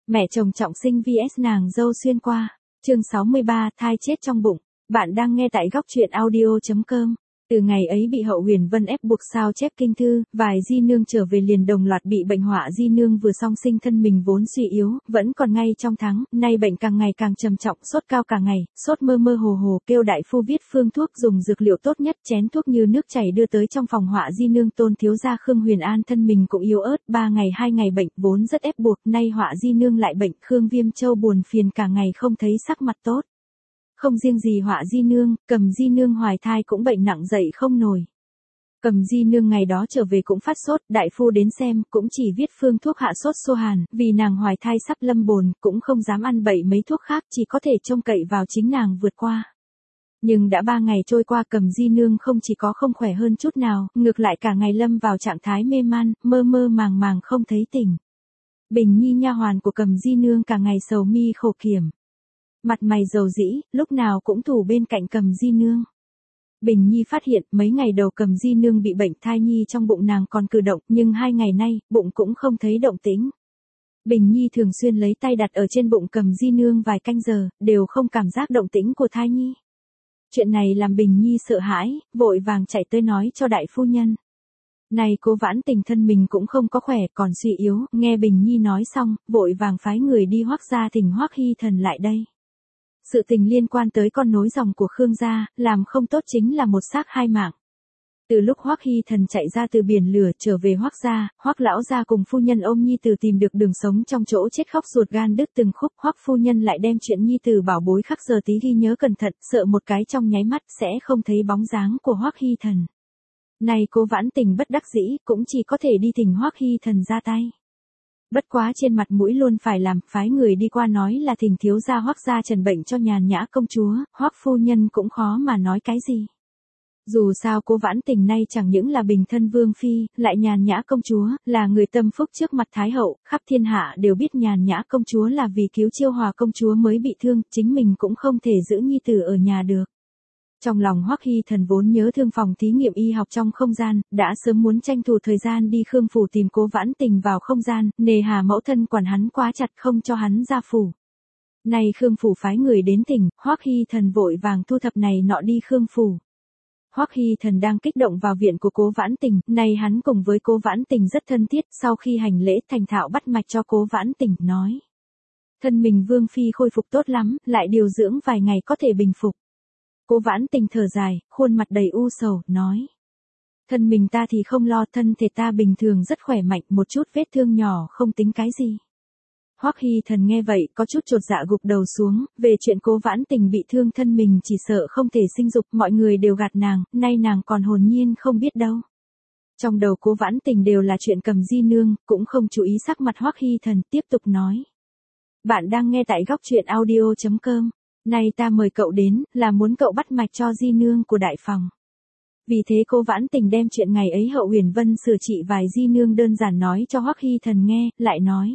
Mẹ chồng trọng sinh vs nàng dâu xuyên qua. Chương 63, thai chết trong bụng. Bạn đang nghe tại góc truyện audio.com. Từ ngày ấy bị Hậu Huyền Vân ép buộc sao chép kinh thư, vài di nương trở về liền đồng loạt bị bệnh họa. Di nương vừa song sinh thân mình vốn suy yếu, vẫn còn ngay trong tháng, nay bệnh càng ngày càng trầm trọng, sốt cao cả ngày, sốt mơ mơ hồ hồ, kêu đại phu viết phương thuốc dùng dược liệu tốt nhất, chén thuốc như nước chảy đưa tới trong phòng họa. Di nương Tôn thiếu gia Khương Huyền An thân mình cũng yếu ớt, 3 ngày 2 ngày bệnh, vốn rất ép buộc, nay họa di nương lại bệnh. Khương Viêm Châu buồn phiền cả ngày không thấy sắc mặt tốt. Không riêng gì họa di nương, Cầm di nương hoài thai cũng bệnh nặng dậy không nổi. Cầm di nương ngày đó trở về cũng phát sốt, đại phu đến xem, cũng chỉ viết phương thuốc hạ sốt xô hàn, vì nàng hoài thai sắp lâm bồn, cũng không dám ăn bậy mấy thuốc khác, chỉ có thể trông cậy vào chính nàng vượt qua. Nhưng đã 3 ngày trôi qua, Cầm di nương không chỉ có không khỏe hơn chút nào, ngược lại cả ngày lâm vào trạng thái mê man, mơ mơ màng màng không thấy tỉnh. Bình Nhi nha hoàn của Cầm di nương cả ngày sầu mi khổ kiểm. Mặt mày dầu dĩ, lúc nào cũng thủ bên cạnh Cầm di nương. Bình Nhi phát hiện mấy ngày đầu Cầm di nương bị bệnh, thai nhi trong bụng nàng còn cử động, nhưng 2 ngày nay, bụng cũng không thấy động tĩnh. Bình Nhi thường xuyên lấy tay đặt ở trên bụng Cầm di nương vài canh giờ, đều không cảm giác động tĩnh của thai nhi. Chuyện này làm Bình Nhi sợ hãi, vội vàng chạy tới nói cho đại phu nhân. Này Cố Vãn Tình thân mình cũng không có khỏe, còn suy yếu, nghe Bình Nhi nói xong, vội vàng phái người đi Hoắc gia thỉnh Hoắc Hy Thần lại đây. Sự tình liên quan tới con nối dòng của Khương gia, làm không tốt chính là một xác 2 mạng. Từ lúc Hoắc Hy Thần chạy ra từ biển lửa trở về Hoắc gia, Hoắc lão gia cùng phu nhân ôm nhi tử tìm được đường sống trong chỗ chết, khóc ruột gan đứt từng khúc. Hoắc phu nhân lại đem chuyện nhi tử bảo bối khắc giờ tí ghi nhớ cẩn thận, sợ một cái trong nháy mắt sẽ không thấy bóng dáng của Hoắc Hy Thần. Này Cố Vãn Tình bất đắc dĩ, cũng chỉ có thể đi thỉnh Hoắc Hy Thần ra tay. Bất quá trên mặt mũi luôn phải làm, phái người đi qua nói là thỉnh thiếu gia Hoắc gia trần bệnh cho Nhàn Nhã công chúa, Hoắc phu nhân cũng khó mà nói cái gì. Dù sao Cố Vãn Tình nay chẳng những là bình thân vương phi, lại Nhàn Nhã công chúa, là người tâm phúc trước mặt thái hậu, khắp thiên hạ đều biết Nhàn Nhã công chúa là vì cứu Chiêu Hòa công chúa mới bị thương, chính mình cũng không thể giữ nhi tử ở nhà được. Trong lòng Hoắc Hy Thần vốn nhớ thương phòng thí nghiệm y học trong không gian, đã sớm muốn tranh thủ thời gian đi Khương phủ tìm Cố Vãn Tình vào không gian, nề hà mẫu thân quản hắn quá chặt không cho hắn ra phủ. Này Khương phủ phái người đến tỉnh, Hoắc Hy Thần vội vàng thu thập này nọ đi Khương phủ. Hoắc Hy Thần đang kích động vào viện của Cố Vãn Tình, nay hắn cùng với Cố Vãn Tình rất thân thiết, sau khi hành lễ thành thạo bắt mạch cho Cố Vãn Tình, nói. Thân mình vương phi khôi phục tốt lắm, lại điều dưỡng vài ngày có thể bình phục. Cố Vãn Tình thở dài, khuôn mặt đầy u sầu, nói. Thân mình ta thì không lo, thân thể ta bình thường rất khỏe mạnh, một chút vết thương nhỏ không tính cái gì. Hoắc Hy Thần nghe vậy có chút chột dạ gục đầu xuống, về chuyện Cố Vãn Tình bị thương thân mình chỉ sợ không thể sinh dục, mọi người đều gạt nàng, nay nàng còn hồn nhiên không biết đâu. Trong đầu Cố Vãn Tình đều là chuyện Cầm di nương, cũng không chú ý sắc mặt Hoắc Hy Thần, tiếp tục nói. Bạn đang nghe tại góc truyện audio.com. Nay ta mời cậu đến, là muốn cậu bắt mạch cho di nương của đại phòng. Vì thế Cố Vãn Tình đem chuyện ngày ấy Hậu Huyền Vân sửa trị vài di nương đơn giản nói cho Hoắc Hy Thần nghe, lại nói.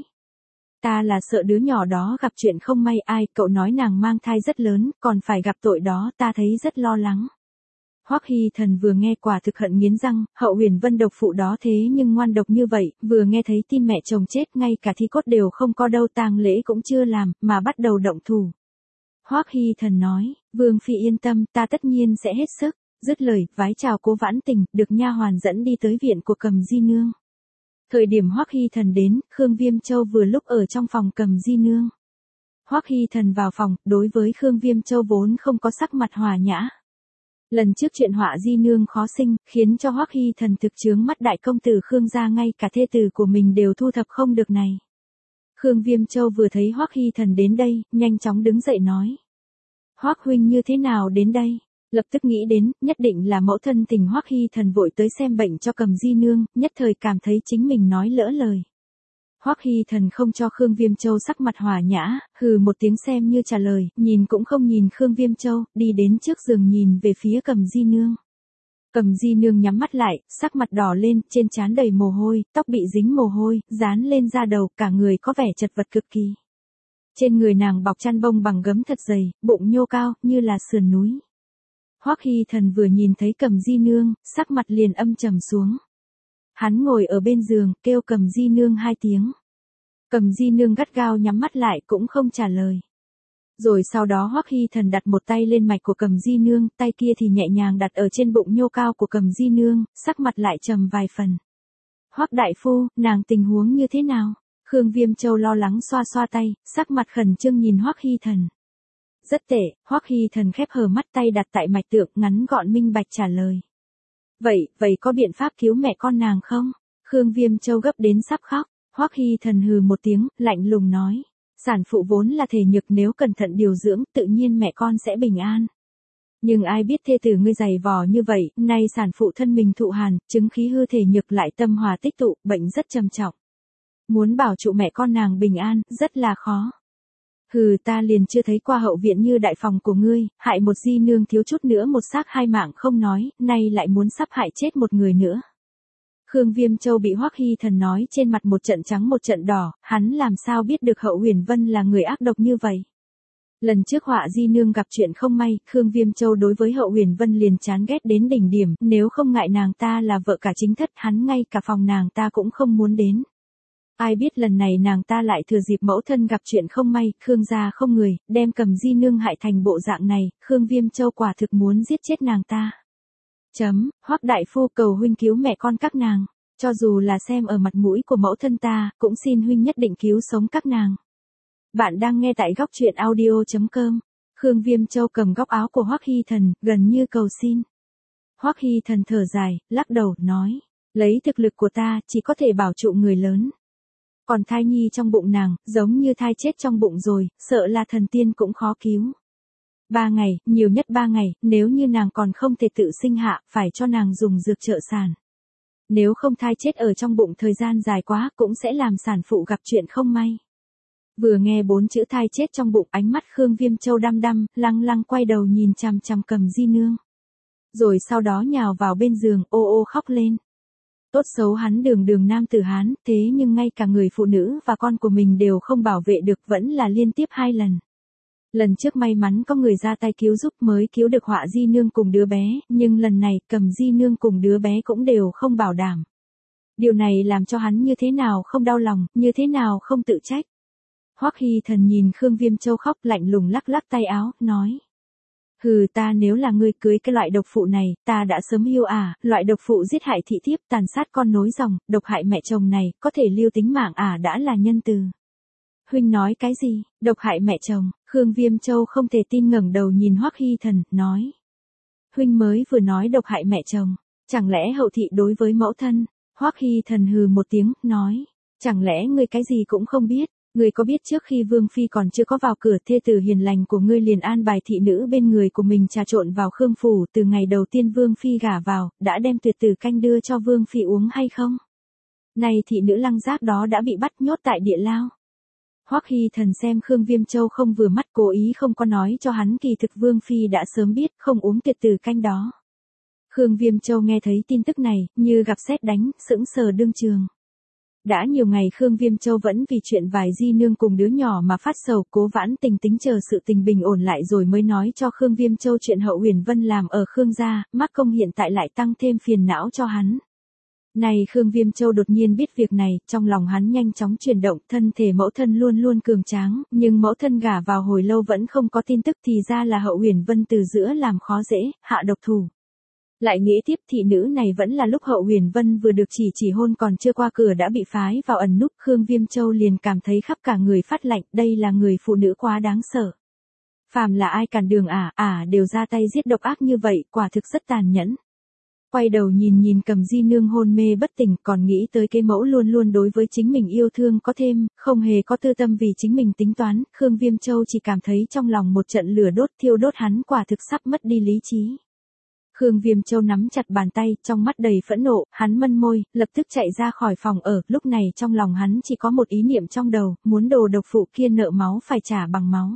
Ta là sợ đứa nhỏ đó gặp chuyện không may, ai, cậu nói nàng mang thai rất lớn, còn phải gặp tội đó, ta thấy rất lo lắng. Hoắc Hy Thần vừa nghe quả thực hận nghiến răng, Hậu Huyền Vân độc phụ đó thế nhưng ngoan độc như vậy, vừa nghe thấy tin mẹ chồng chết, ngay cả thi cốt đều không có đâu, tang lễ cũng chưa làm, mà bắt đầu động thủ. Hoắc Hy Thần nói, vương phi yên tâm, ta tất nhiên sẽ hết sức. Dứt lời, vái chào Cố Vãn Tình, được nha hoàn dẫn đi tới viện của Cầm di nương. Thời điểm Hoắc Hy Thần đến, Khương Viêm Châu vừa lúc ở trong phòng Cầm di nương. Hoắc Hy Thần vào phòng, đối với Khương Viêm Châu vốn không có sắc mặt hòa nhã. Lần trước chuyện họa di nương khó sinh, khiến cho Hoắc Hy Thần thực chướng mắt đại công tử Khương gia, ngay cả thê tử của mình đều thu thập không được này. Khương Viêm Châu vừa thấy Hoắc Hy Thần đến đây, nhanh chóng đứng dậy nói. Hoắc huynh như thế nào đến đây? Lập tức nghĩ đến, nhất định là mẫu thân tình Hoắc Hy Thần vội tới xem bệnh cho Cầm di nương, nhất thời cảm thấy chính mình nói lỡ lời. Hoắc Hy Thần không cho Khương Viêm Châu sắc mặt hòa nhã, hừ một tiếng xem như trả lời, nhìn cũng không nhìn Khương Viêm Châu, đi đến trước giường nhìn về phía Cầm di nương. Cầm di nương nhắm mắt lại, sắc mặt đỏ lên, trên trán đầy mồ hôi, tóc bị dính mồ hôi, dán lên da đầu, cả người có vẻ chật vật cực kỳ. Trên người nàng bọc chăn bông bằng gấm thật dày, bụng nhô cao, như là sườn núi. Hoắc Hy Thần vừa nhìn thấy Cầm di nương, sắc mặt liền âm trầm xuống. Hắn ngồi ở bên giường, kêu Cầm di nương 2 tiếng. Cầm Di Nương gắt gao nhắm mắt lại cũng không trả lời. Rồi sau đó Hoắc Hy Thần đặt một tay lên mạch của Cầm Di Nương, tay kia thì nhẹ nhàng đặt ở trên bụng nhô cao của Cầm Di Nương, sắc mặt lại trầm vài phần. Hoắc đại phu, nàng tình huống như thế nào? Khương Viêm Châu lo lắng xoa xoa tay, sắc mặt khẩn trương nhìn Hoắc Hy Thần. Rất tệ, Hoắc Hy Thần khép hờ mắt, tay đặt tại mạch tượng, ngắn gọn minh bạch trả lời. Vậy có biện pháp cứu mẹ con nàng không? Khương Viêm Châu gấp đến sắp khóc. Hoắc Hy Thần hừ một tiếng, lạnh lùng nói. Sản phụ vốn là thể nhược, nếu cẩn thận điều dưỡng, tự nhiên mẹ con sẽ bình an. Nhưng ai biết thê tử ngươi dày vò như vậy, nay sản phụ thân mình thụ hàn, chứng khí hư thể nhược lại tâm hòa tích tụ, bệnh rất trầm trọng. Muốn bảo trụ mẹ con nàng bình an, rất là khó. Hừ, ta liền chưa thấy qua hậu viện như đại phòng của ngươi, hại một Di Nương thiếu chút nữa một xác hai mạng không nói, nay lại muốn sắp hại chết một người nữa. Khương Viêm Châu bị Hoắc Hy Thần nói trên mặt một trận trắng một trận đỏ, hắn làm sao biết được Hậu Huyền Vân là người ác độc như vậy. Lần trước Họa Di Nương gặp chuyện không may, Khương Viêm Châu đối với Hậu Huyền Vân liền chán ghét đến đỉnh điểm, nếu không ngại nàng ta là vợ cả chính thất, hắn ngay cả phòng nàng ta cũng không muốn đến. Ai biết lần này nàng ta lại thừa dịp mẫu thân gặp chuyện không may, Khương gia không người, đem Cầm Di Nương hại thành bộ dạng này, Khương Viêm Châu quả thực muốn giết chết nàng ta. Hoắc đại phu, cầu huynh cứu mẹ con các nàng, cho dù là xem ở mặt mũi của mẫu thân ta, cũng xin huynh nhất định cứu sống các nàng. Bạn đang nghe tại góc truyện audio.com. Khương Viêm Châu cầm góc áo của Hoắc Hy Thần, gần như cầu xin. Hoắc Hy Thần thở dài, lắc đầu, nói, lấy thực lực của ta, chỉ có thể bảo trụ người lớn. Còn thai nhi trong bụng nàng, giống như thai chết trong bụng rồi, sợ là thần tiên cũng khó cứu. 3 ngày, nhiều nhất 3 ngày, nếu như nàng còn không thể tự sinh hạ, phải cho nàng dùng dược trợ sản. Nếu không thai chết ở trong bụng thời gian dài quá, cũng sẽ làm sản phụ gặp chuyện không may. Vừa nghe 4 chữ thai chết trong bụng, ánh mắt Khương Viêm Châu đăm đăm, lăng lăng quay đầu nhìn chằm chằm Cầm Di Nương. Rồi sau đó nhào vào bên giường, ô ô khóc lên. Tốt xấu hắn đường nam tử Hán, thế nhưng ngay cả người phụ nữ và con của mình đều không bảo vệ được, vẫn là liên tiếp 2 lần. Lần trước may mắn có người ra tay cứu giúp mới cứu được Họa Di Nương cùng đứa bé, nhưng lần này Cầm Di Nương cùng đứa bé cũng đều không bảo đảm. Điều này làm cho hắn như thế nào không đau lòng, như thế nào không tự trách. Hoắc Hy Thần nhìn Khương Viêm Châu khóc, lạnh lùng lắc lắc tay áo, nói. Hừ, ta nếu là ngươi cưới cái loại độc phụ này, ta đã sớm hiu loại độc phụ giết hại thị thiếp, tàn sát con nối dòng, độc hại mẹ chồng này, có thể lưu tính mạng đã là nhân từ. Huynh nói cái gì, độc hại mẹ chồng? Khương Viêm Châu không thể tin, ngẩng đầu nhìn Hoắc Hy Thần, nói. Huynh mới vừa nói độc hại mẹ chồng, chẳng lẽ hậu thị đối với mẫu thân? Hoắc Hy Thần hừ một tiếng, nói. Chẳng lẽ ngươi cái gì cũng không biết? Ngươi có biết trước khi Vương Phi còn chưa có vào cửa, thê tử hiền lành của ngươi liền an bài thị nữ bên người của mình trà trộn vào Khương Phủ, từ ngày đầu tiên Vương Phi gả vào, đã đem tuyệt tử canh đưa cho Vương Phi uống hay không? Này thị nữ lăng giác đó đã bị bắt nhốt tại địa lao. Hoắc Hy Thần xem Khương Viêm Châu không vừa mắt, cố ý không có nói cho hắn kỳ thực Vương Phi đã sớm biết không uống tuyệt tử canh đó. Khương Viêm Châu nghe thấy tin tức này, như gặp sét đánh, sững sờ đương trường. Đã nhiều ngày Khương Viêm Châu vẫn vì chuyện vài Di Nương cùng đứa nhỏ mà phát sầu, cố vãn tình tính chờ sự tình bình ổn lại rồi mới nói cho Khương Viêm Châu chuyện Hậu Huyền Vân làm ở Khương gia, mắc công hiện tại lại tăng thêm phiền não cho hắn. Này Khương Viêm Châu đột nhiên biết việc này, trong lòng hắn nhanh chóng chuyển động, thân thể mẫu thân luôn luôn cường tráng, nhưng mẫu thân gả vào hồi lâu vẫn không có tin tức, thì ra là Hậu Huyền Vân từ giữa làm khó dễ, hạ độc thủ. Lại nghĩ tiếp, thị nữ này vẫn là lúc Hậu Huyền Vân vừa được chỉ hôn còn chưa qua cửa đã bị phái vào ẩn núp, Khương Viêm Châu liền cảm thấy khắp cả người phát lạnh, đây là người phụ nữ quá đáng sợ. Phàm là ai cản đường đều ra tay giết độc ác như vậy, quả thực rất tàn nhẫn. Quay đầu nhìn Cầm Di Nương hôn mê bất tỉnh, còn nghĩ tới cái mẫu luôn luôn đối với chính mình yêu thương có thêm, không hề có tư tâm vì chính mình tính toán, Khương Viêm Châu chỉ cảm thấy trong lòng một trận lửa đốt thiêu đốt, hắn quả thực sắp mất đi lý trí. Khương Viêm Châu nắm chặt bàn tay, trong mắt đầy phẫn nộ, hắn mân môi, lập tức chạy ra khỏi phòng ở, lúc này trong lòng hắn chỉ có một ý niệm trong đầu, muốn đồ độc phụ kia nợ máu phải trả bằng máu.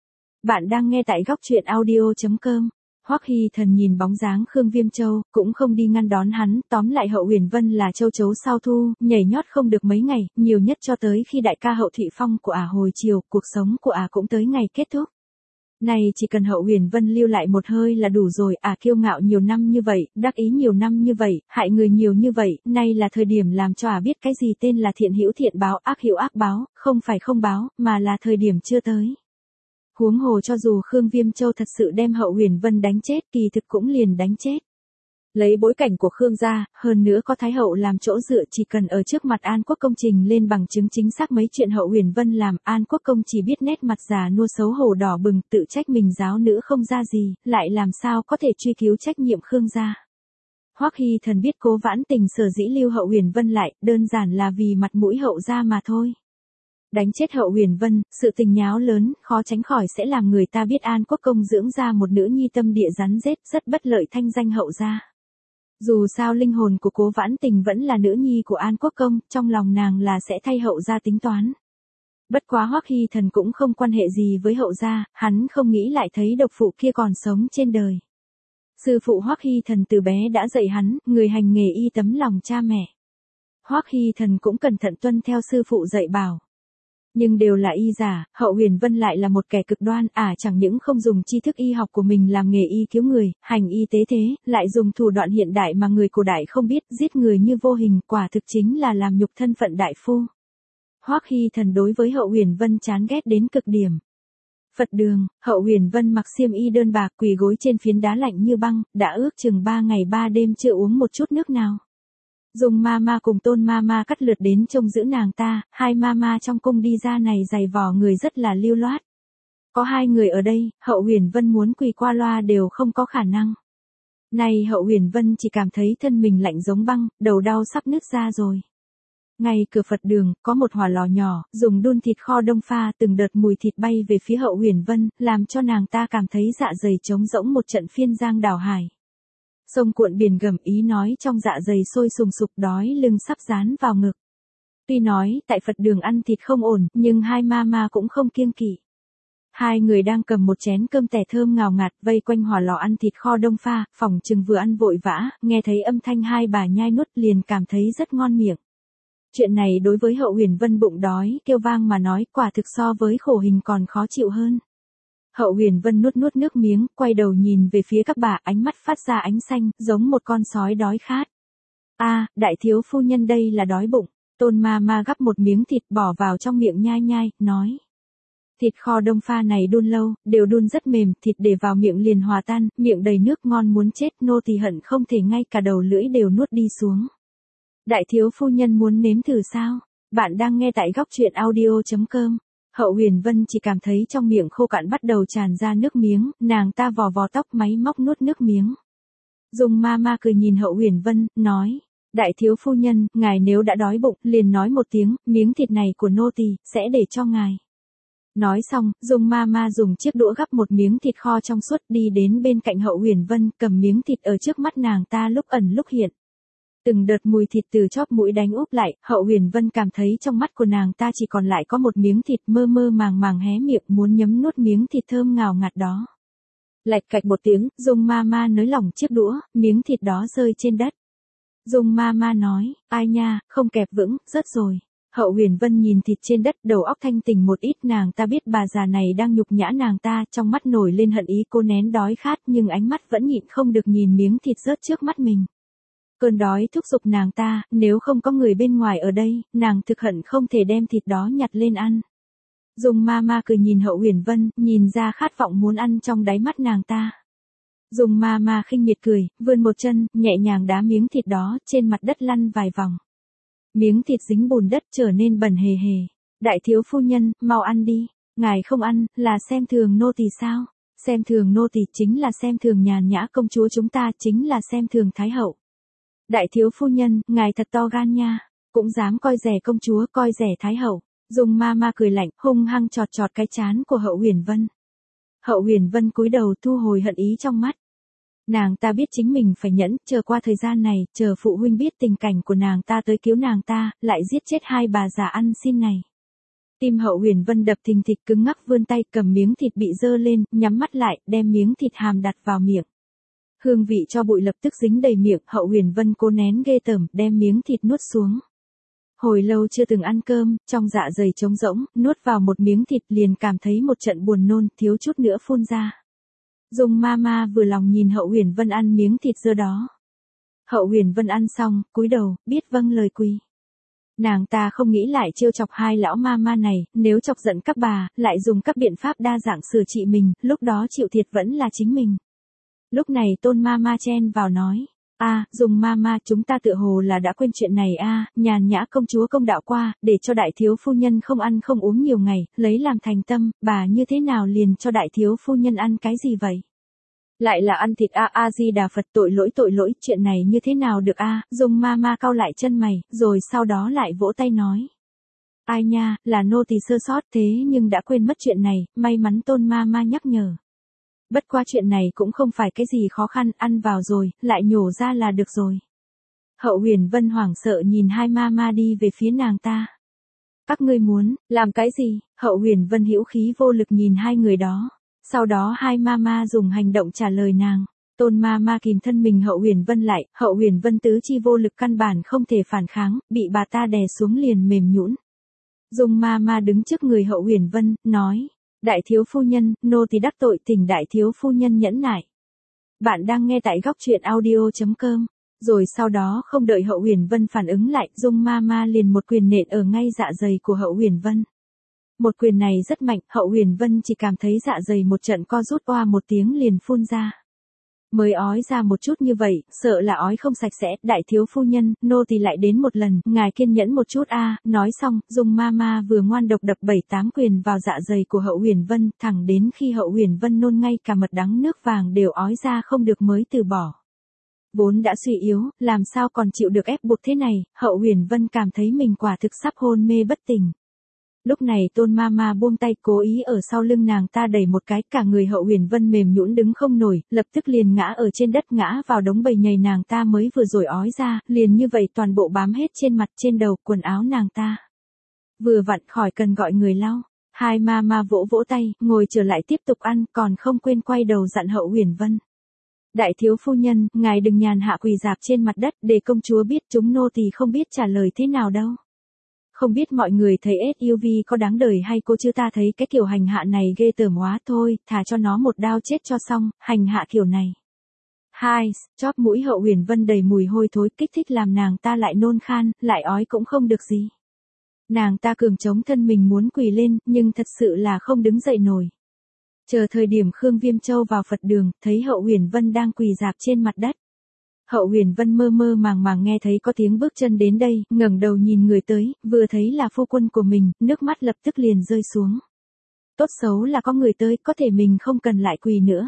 Bạn đang nghe tại góc truyện audio.com. Hoắc Hy Thần nhìn bóng dáng Khương Viêm Châu, cũng không đi ngăn đón hắn, tóm lại Hậu Huyền Vân là châu chấu sao thu, nhảy nhót không được mấy ngày, nhiều nhất cho tới khi đại ca Hậu Thụy Phong của hồi chiều, cuộc sống của cũng tới ngày kết thúc. Này chỉ cần Hậu Huyền Vân lưu lại một hơi là đủ rồi, kiêu ngạo nhiều năm như vậy, đắc ý nhiều năm như vậy, hại người nhiều như vậy, nay là thời điểm làm cho biết cái gì tên là thiện hữu thiện báo, ác hữu ác báo, không phải không báo, mà là thời điểm chưa tới. Huống hồ cho dù Khương Viêm Châu thật sự đem Hậu Huyền Vân đánh chết, kỳ thực cũng liền đánh chết. Lấy bối cảnh của Khương gia, hơn nữa có Thái hậu làm chỗ dựa, chỉ cần ở trước mặt An Quốc Công trình lên bằng chứng chính xác mấy chuyện Hậu Huyền Vân làm, An Quốc Công chỉ biết nét mặt già nua xấu hổ đỏ bừng, tự trách mình giáo nữ không ra gì, lại làm sao có thể truy cứu trách nhiệm Khương gia. Hoắc Hy Thần biết Cố Vãn Tình sở dĩ lưu Hậu Huyền Vân lại, đơn giản là vì mặt mũi Hậu gia mà thôi. Đánh chết Hậu Huyền Vân, sự tình nháo lớn, khó tránh khỏi sẽ làm người ta biết An Quốc Công dưỡng ra một nữ nhi tâm địa rắn rết, rất bất lợi thanh danh Hậu gia. Dù sao linh hồn của Cố Vãn Tình vẫn là nữ nhi của An Quốc Công, trong lòng nàng là sẽ thay Hậu gia tính toán. Bất quá Hoắc Hy Thần cũng không quan hệ gì với Hậu gia, hắn không nghĩ lại thấy độc phụ kia còn sống trên đời. Sư phụ Hoắc Hy Thần từ bé đã dạy hắn, người hành nghề y tấm lòng cha mẹ. Hoắc Hy Thần cũng cẩn thận tuân theo sư phụ dạy bảo. Nhưng đều là y giả, Hậu Huyền Vân lại là một kẻ cực đoan, chẳng những không dùng tri thức y học của mình làm nghề y cứu người, hành y tế thế, lại dùng thủ đoạn hiện đại mà người cổ đại không biết, giết người như vô hình, quả thực chính là làm nhục thân phận đại phu. Hoắc Hy Thần đối với Hậu Huyền Vân chán ghét đến cực điểm. Phật đường, Hậu Huyền Vân mặc xiêm y đơn bạc quỳ gối trên phiến đá lạnh như băng, đã ước chừng 3 ngày 3 đêm chưa uống một chút nước nào. Dung Mama cùng Tôn Mama cắt lượt đến trông giữ nàng ta, hai Mama trong cung đi ra này giày vò người rất là lưu loát. Có 2 người ở đây, Hậu Huyền Vân muốn quỳ qua loa đều không có khả năng. Này Hậu Huyền Vân chỉ cảm thấy thân mình lạnh giống băng, đầu đau sắp nứt ra rồi. Ngay cửa Phật đường, có một hỏa lò nhỏ, dùng đun thịt kho đông pha, từng đợt mùi thịt bay về phía Hậu Huyền Vân, làm cho nàng ta cảm thấy dạ dày trống rỗng một trận phiên giang đảo hải. Sông cuộn biển gầm, ý nói trong dạ dày sôi sùng sục, đói lưng sắp dán vào ngực. Tuy nói, tại Phật đường ăn thịt không ổn, nhưng hai Mama cũng không kiêng kỵ. 2 người đang cầm một chén cơm tẻ thơm ngào ngạt, vây quanh hỏa lò ăn thịt kho đông pha, phỏng chừng vừa ăn vội vã, nghe thấy âm thanh hai bà nhai nuốt liền cảm thấy rất ngon miệng. Chuyện này đối với Hậu Huyền Vân bụng đói, kêu vang mà nói, quả thực so với khổ hình còn khó chịu hơn. Hậu Huyền Vân nuốt nước miếng, quay đầu nhìn về phía các bà, ánh mắt phát ra ánh xanh, giống một con sói đói khát. Đại thiếu phu nhân đây là đói bụng. Tôn Mama gắp một miếng thịt bỏ vào trong miệng nhai nhai, nói. Thịt kho đông pha này đun lâu, đều đun rất mềm, thịt để vào miệng liền hòa tan, miệng đầy nước ngon muốn chết, nô tỳ hận không thể ngay cả đầu lưỡi đều nuốt đi xuống. Đại thiếu phu nhân muốn nếm thử sao? Bạn đang nghe tại góc truyện audio.com. Hậu Huyền Vân chỉ cảm thấy trong miệng khô cạn bắt đầu tràn ra nước miếng, nàng ta vò vò tóc máy móc nuốt nước miếng. Dung Mama cười nhìn Hậu Huyền Vân, nói. Đại thiếu phu nhân, ngài nếu đã đói bụng, liền nói một tiếng, miếng thịt này của nô tỳ sẽ để cho ngài. Nói xong, Dung Mama dùng chiếc đũa gắp một miếng thịt kho trong suốt đi đến bên cạnh Hậu Huyền Vân, cầm miếng thịt ở trước mắt nàng ta lúc ẩn lúc hiện. Từng đợt mùi thịt từ chóp mũi đánh úp lại, Hậu Huyền Vân cảm thấy trong mắt của nàng ta chỉ còn lại có một miếng thịt, mơ mơ màng màng hé miệng muốn nhấm nuốt miếng thịt thơm ngào ngạt đó. Lạch cạch một tiếng, Dung Mama nới lỏng chiếc đũa, miếng thịt đó rơi trên đất. Dung Mama nói, ai nha, không kẹp vững, rớt rồi. Hậu Huyền Vân nhìn thịt trên đất, đầu óc thanh tỉnh một ít, nàng ta biết bà già này đang nhục nhã nàng ta, trong mắt nổi lên hận ý, cô nén đói khát nhưng ánh mắt vẫn nhịn không được nhìn miếng thịt rớt trước mắt mình. Cơn đói thúc giục nàng ta, nếu không có người bên ngoài ở đây, nàng thực hận không thể đem thịt đó nhặt lên ăn. Dung Mama cười nhìn Hậu Huyền Vân, nhìn ra khát vọng muốn ăn trong đáy mắt nàng ta. Dung Mama khinh miệt cười, vươn một chân, nhẹ nhàng đá miếng thịt đó trên mặt đất lăn vài vòng. Miếng thịt dính bùn đất trở nên bẩn hề hề. Đại thiếu phu nhân, mau ăn đi. Ngài không ăn, là xem thường nô tỳ sao? Xem thường nô tỳ chính là xem thường nhàn nhã công chúa chúng ta, chính là xem thường thái hậu. Đại thiếu phu nhân, ngài thật to gan nha, cũng dám coi rẻ công chúa, coi rẻ thái hậu. Dung Mama cười lạnh, hung hăng chọt chọt cái trán của Hậu Huyền Vân. Hậu Huyền Vân cúi đầu thu hồi hận ý trong mắt. Nàng ta biết chính mình phải nhẫn, chờ qua thời gian này, chờ phụ huynh biết tình cảnh của nàng ta tới cứu nàng ta, lại giết chết hai bà già ăn xin này. Tim Hậu Huyền Vân đập thình thịch, cứng ngắc vươn tay cầm miếng thịt bị dơ lên, nhắm mắt lại, đem miếng thịt hàm đặt vào miệng. Hương vị cho bụi lập tức dính đầy miệng, Hậu Huyền Vân cố nén ghê tởm, đem miếng thịt nuốt xuống. Hồi lâu chưa từng ăn cơm, trong dạ dày trống rỗng, nuốt vào một miếng thịt liền cảm thấy một trận buồn nôn, thiếu chút nữa phun ra. Dung Mama vừa lòng nhìn Hậu Huyền Vân ăn miếng thịt dưa đó. Hậu Huyền Vân ăn xong, cúi đầu, biết vâng lời quỳ. Nàng ta không nghĩ lại trêu chọc hai lão mama này, nếu chọc giận các bà, lại dùng các biện pháp đa dạng sửa trị mình, lúc đó chịu thiệt vẫn là chính mình. Lúc này Tôn Mama chen vào nói, Dung Mama, chúng ta tựa hồ là đã quên chuyện này nhàn nhã công chúa công đạo qua, để cho đại thiếu phu nhân không ăn không uống nhiều ngày, lấy làm thành tâm, bà như thế nào liền cho đại thiếu phu nhân ăn cái gì vậy? Lại là ăn thịt A-di-đà Phật, tội lỗi, chuyện này như thế nào được Dung Mama cau lại chân mày, rồi sau đó lại vỗ tay nói. Ai nha, là nô tỳ sơ sót thế nhưng đã quên mất chuyện này, may mắn Tôn Mama nhắc nhở. Bất qua chuyện này cũng không phải cái gì khó khăn, ăn vào rồi, lại nhổ ra là được rồi. Hậu Huyền Vân hoảng sợ nhìn hai mama đi về phía nàng ta. Các ngươi muốn, làm cái gì? Hậu Huyền Vân hữu khí vô lực nhìn hai người đó. Sau đó hai mama dùng hành động trả lời nàng. Tôn Mama kìm thân mình Hậu Huyền Vân lại, Hậu Huyền Vân tứ chi vô lực căn bản không thể phản kháng, bị bà ta đè xuống liền mềm nhũn. Dung Mama đứng trước người Hậu Huyền Vân, nói. Đại thiếu phu nhân, nô tỳ đắc tội, thỉnh đại thiếu phu nhân nhẫn nại. Bạn đang nghe tại góc truyện audio.com. Rồi sau đó không đợi Hậu Huyền Vân phản ứng lại, Dung Mama liền một quyền nện ở ngay dạ dày của Hậu Huyền Vân. Một quyền này rất mạnh, Hậu Huyền Vân chỉ cảm thấy dạ dày một trận co rút oa một tiếng liền phun ra. Mới ói ra một chút như vậy, sợ là ói không sạch sẽ, đại thiếu phu nhân, nô tỳ lại đến một lần, ngài kiên nhẫn một chút nói xong, Dung Mama vừa ngoan độc đập 7-8 quyền vào dạ dày của Hậu Huyền Vân, thẳng đến khi Hậu Huyền Vân nôn ngay cả mật đắng nước vàng đều ói ra không được mới từ bỏ. Vốn đã suy yếu, làm sao còn chịu được ép buộc thế này, Hậu Huyền Vân cảm thấy mình quả thực sắp hôn mê bất tỉnh. Lúc này Tôn Mama buông tay cố ý ở sau lưng nàng ta đẩy một cái, cả người Hậu Huyền Vân mềm nhũn đứng không nổi, lập tức liền ngã ở trên đất, ngã vào đống bầy nhầy nàng ta mới vừa rồi ói ra, liền như vậy toàn bộ bám hết trên mặt, trên đầu, quần áo nàng ta. Vừa vặn khỏi cần gọi người lau. Hai mama vỗ vỗ tay, ngồi trở lại tiếp tục ăn, còn không quên quay đầu dặn Hậu Huyền Vân. Đại thiếu phu nhân, ngài đừng nhàn hạ quỳ dạp trên mặt đất, để công chúa biết chúng nô tỳ không biết trả lời thế nào đâu. Không biết mọi người thấy SUV có đáng đời hay cô chứ, ta thấy cái kiểu hành hạ này ghê tởm quá thôi, thà cho nó một đao chết cho xong, hành hạ kiểu này. Hai, chóp mũi Hậu Huyền Vân đầy mùi hôi thối, kích thích làm nàng ta lại nôn khan, lại ói cũng không được gì. Nàng ta cường chống thân mình muốn quỳ lên, nhưng thật sự là không đứng dậy nổi. Chờ thời điểm Khương Viêm Châu vào Phật đường, thấy Hậu Huyền Vân đang quỳ dạp trên mặt đất. Hậu Huyền Vân mơ mơ màng màng nghe thấy có tiếng bước chân đến đây, ngẩng đầu nhìn người tới, vừa thấy là phu quân của mình, nước mắt lập tức liền rơi xuống. Tốt xấu là có người tới, có thể mình không cần lại quỳ nữa.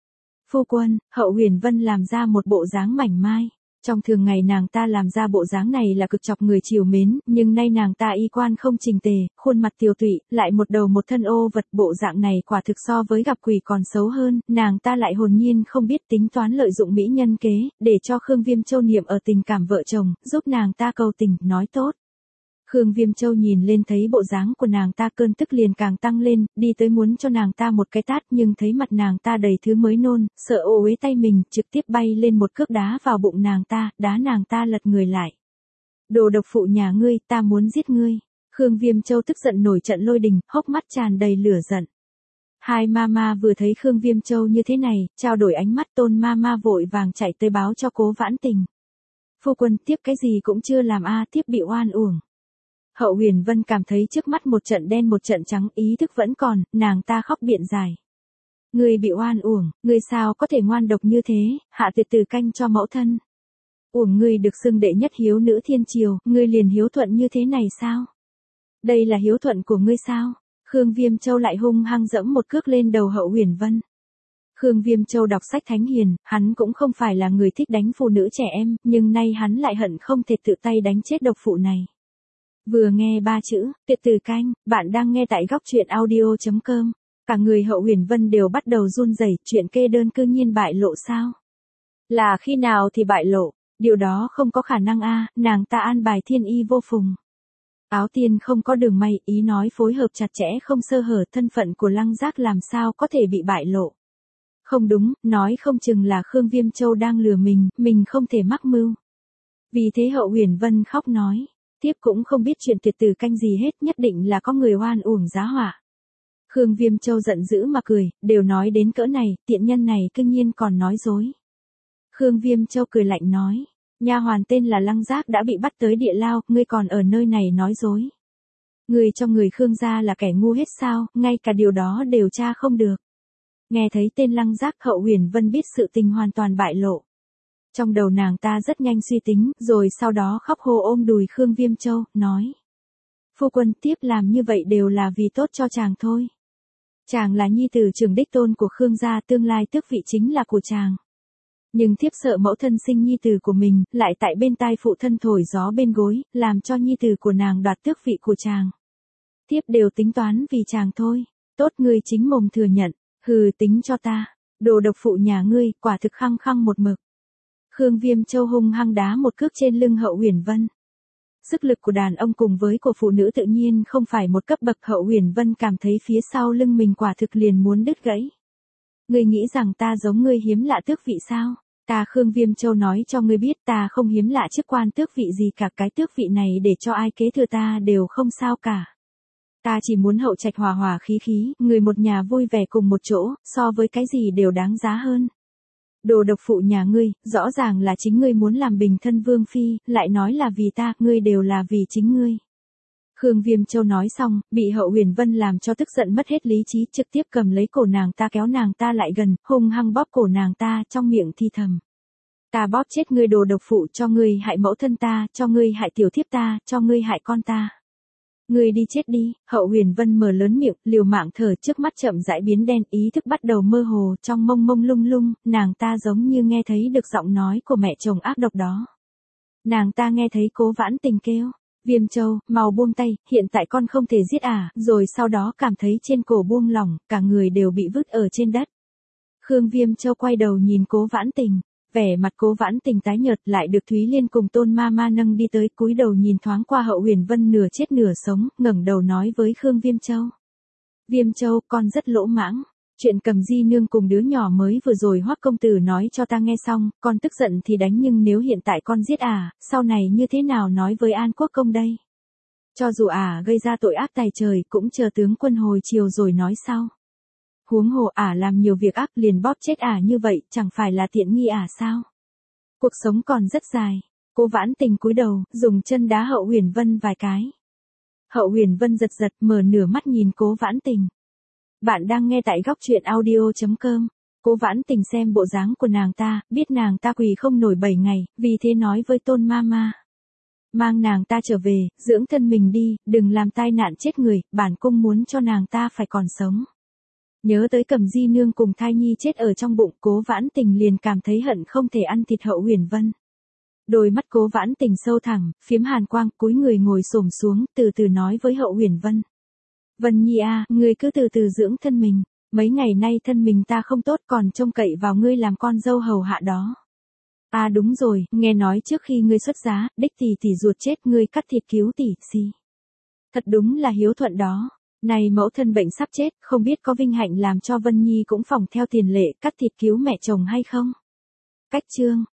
Phu quân, Hậu Huyền Vân làm ra một bộ dáng mảnh mai. Trong thường ngày nàng ta làm ra bộ dáng này là cực chọc người chiều mến, nhưng nay nàng ta y quan không chỉnh tề, khuôn mặt tiều tụy, lại một đầu một thân ô vật, bộ dạng này quả thực so với gặp quỷ còn xấu hơn, nàng ta lại hồn nhiên không biết tính toán lợi dụng mỹ nhân kế, để cho Khương Viêm Châu niệm ở tình cảm vợ chồng, giúp nàng ta cầu tình, nói tốt. Khương Viêm Châu nhìn lên thấy bộ dáng của nàng ta cơn tức liền càng tăng lên, đi tới muốn cho nàng ta một cái tát nhưng thấy mặt nàng ta đầy thứ mới nôn, sợ ô uế tay mình, trực tiếp bay lên một cước đá vào bụng nàng ta, đá nàng ta lật người lại. Đồ độc phụ nhà ngươi, ta muốn giết ngươi. Khương Viêm Châu tức giận nổi trận lôi đình, hốc mắt tràn đầy lửa giận. Hai mama vừa thấy Khương Viêm Châu như thế này, trao đổi ánh mắt, Tôn Mama vội vàng chạy tới báo cho Cố Vãn Tình. Phu quân tiếp cái gì cũng chưa làm tiếp bị oan uổng. Hậu Huyền Vân cảm thấy trước mắt một trận đen một trận trắng, ý thức vẫn còn, nàng ta khóc biện giải. Ngươi bị oan uổng, ngươi sao có thể ngoan độc như thế, hạ tuyệt tử canh cho mẫu thân. Uổng ngươi được xưng đệ nhất hiếu nữ thiên triều, ngươi liền hiếu thuận như thế này sao? Đây là hiếu thuận của ngươi sao? Khương Viêm Châu lại hung hăng dẫm một cước lên đầu Hậu Huyền Vân. Khương Viêm Châu đọc sách thánh hiền, hắn cũng không phải là người thích đánh phụ nữ trẻ em, nhưng nay hắn lại hận không thể tự tay đánh chết độc phụ này. Vừa nghe ba chữ, tuyệt tử canh, bạn đang nghe tại góc truyện audio.com. Cả người Hậu Huyền Vân đều bắt đầu run rẩy, chuyện kê đơn cư nhiên bại lộ sao? Là khi nào thì bại lộ, điều đó không có khả năng nàng ta an bài thiên y vô phùng. Áo tiên không có đường may, ý nói phối hợp chặt chẽ không sơ hở, thân phận của Lăng Giác làm sao có thể bị bại lộ. Không đúng, nói không chừng là Khương Viêm Châu đang lừa mình không thể mắc mưu. Vì thế Hậu Huyền Vân khóc nói. Tiếp cũng không biết chuyện tuyệt tử canh gì hết, nhất định là có người oan uổng giá họa. Khương Viêm Châu giận dữ mà cười, đều nói đến cỡ này, tiện nhân này cương nhiên còn nói dối. Khương Viêm Châu cười lạnh nói, nha hoàn tên là Lăng Giác đã bị bắt tới địa lao, ngươi còn ở nơi này nói dối. Người trong người Khương gia là kẻ ngu hết sao, ngay cả điều đó đều tra không được. Nghe thấy tên Lăng Giác, Hậu Huyền Vân biết sự tình hoàn toàn bại lộ. Trong đầu nàng ta rất nhanh suy tính, rồi sau đó khóc hô ôm đùi Khương Viêm Châu, nói. Phu quân, tiếp làm như vậy đều là vì tốt cho chàng thôi. Chàng là nhi tử trưởng đích tôn của Khương gia, tương lai tước vị chính là của chàng. Nhưng thiếp sợ mẫu thân sinh nhi tử của mình, lại tại bên tai phụ thân thổi gió bên gối, làm cho nhi tử của nàng đoạt tước vị của chàng. Thiếp đều tính toán vì chàng thôi. Tốt, ngươi chính mồm thừa nhận, hừ, tính cho ta. Đồ độc phụ nhà ngươi, quả thực khăng khăng một mực. Khương Viêm Châu hung hăng đá một cước trên lưng Hậu Huyền Vân. Sức lực của đàn ông cùng với của phụ nữ tự nhiên không phải một cấp bậc. Hậu Huyền Vân cảm thấy phía sau lưng mình quả thực liền muốn đứt gãy. Ngươi nghĩ rằng ta giống ngươi hiếm lạ tước vị sao? Ta Khương Viêm Châu nói cho ngươi biết, ta không hiếm lạ chức quan tước vị gì cả, cái tước vị này để cho ai kế thừa ta đều không sao cả. Ta chỉ muốn hậu trạch hòa hòa khí khí, người một nhà vui vẻ cùng một chỗ, so với cái gì đều đáng giá hơn. Đồ độc phụ nhà ngươi, rõ ràng là chính ngươi muốn làm bình thân vương phi, lại nói là vì ta, ngươi đều là vì chính ngươi. Khương Viêm Châu nói xong, bị Hậu Huyền Vân làm cho tức giận mất hết lý trí, trực tiếp cầm lấy cổ nàng ta kéo nàng ta lại gần, hung hăng bóp cổ nàng ta, trong miệng thi thầm. Ta bóp chết ngươi đồ độc phụ, cho ngươi hại mẫu thân ta, cho ngươi hại tiểu thiếp ta, cho ngươi hại con ta. Ngươi đi chết đi. Hậu Huyền Vân mở lớn miệng, liều mạng thở, trước mắt chậm rãi biến đen, ý thức bắt đầu mơ hồ, trong mông mông lung lung, nàng ta giống như nghe thấy được giọng nói của mẹ chồng ác độc đó. Nàng ta nghe thấy Cố Vãn Tình kêu, Viêm Châu, mau buông tay, hiện tại con không thể giết rồi sau đó cảm thấy trên cổ buông lỏng, cả người đều bị vứt ở trên đất. Khương Viêm Châu quay đầu nhìn Cố Vãn Tình. Vẻ mặt Cố Vãn Tình tái nhợt, lại được Thúy Liên cùng Tôn Ma Ma nâng đi tới, cúi đầu nhìn thoáng qua Hậu Huyền Vân nửa chết nửa sống, ngẩng đầu nói với Khương Viêm Châu. Viêm Châu, con rất lỗ mãng. Chuyện Cầm Di nương cùng đứa nhỏ mới vừa rồi Hoắc công tử nói cho ta nghe xong, con tức giận thì đánh, nhưng nếu hiện tại con giết sau này như thế nào nói với An Quốc công đây? Cho dù gây ra tội ác tày trời, cũng chờ tướng quân hồi chiều rồi nói sau. Huống hồ làm nhiều việc ác, liền bóp chết như vậy, chẳng phải là tiện nghi sao? Cuộc sống còn rất dài. Cố Vãn Tình cúi đầu, dùng chân đá Hậu Huyền Vân vài cái. Hậu Huyền Vân giật giật, mở nửa mắt nhìn Cố Vãn Tình. Bạn đang nghe tại góc truyện audio.com. Cố Vãn Tình xem bộ dáng của nàng ta, biết nàng ta quỳ không nổi 7 ngày, vì thế nói với Tôn Ma Ma. Mang nàng ta trở về, dưỡng thân mình đi, đừng làm tai nạn chết người, bản cung muốn cho nàng ta phải còn sống. Nhớ tới Cầm Di nương cùng thai nhi chết ở trong bụng, Cố Vãn Tình liền cảm thấy hận không thể ăn thịt Hậu Huyền Vân. Đôi mắt Cố Vãn Tình sâu thẳm, phiếm hàn quang, cúi người ngồi xổm xuống, từ từ nói với Hậu Huyền Vân. Vân Nhi ngươi cứ từ từ dưỡng thân mình, mấy ngày nay thân mình ta không tốt, còn trông cậy vào ngươi làm con dâu hầu hạ đó. Đúng rồi, nghe nói trước khi ngươi xuất giá, đích tỷ tỷ ruột chết, ngươi cắt thịt cứu tỷ si. Thật đúng là hiếu thuận đó. Này mẫu thân bệnh sắp chết, không biết có vinh hạnh làm cho Vân Nhi cũng phòng theo tiền lệ cắt thịt cứu mẹ chồng hay không? Cách chương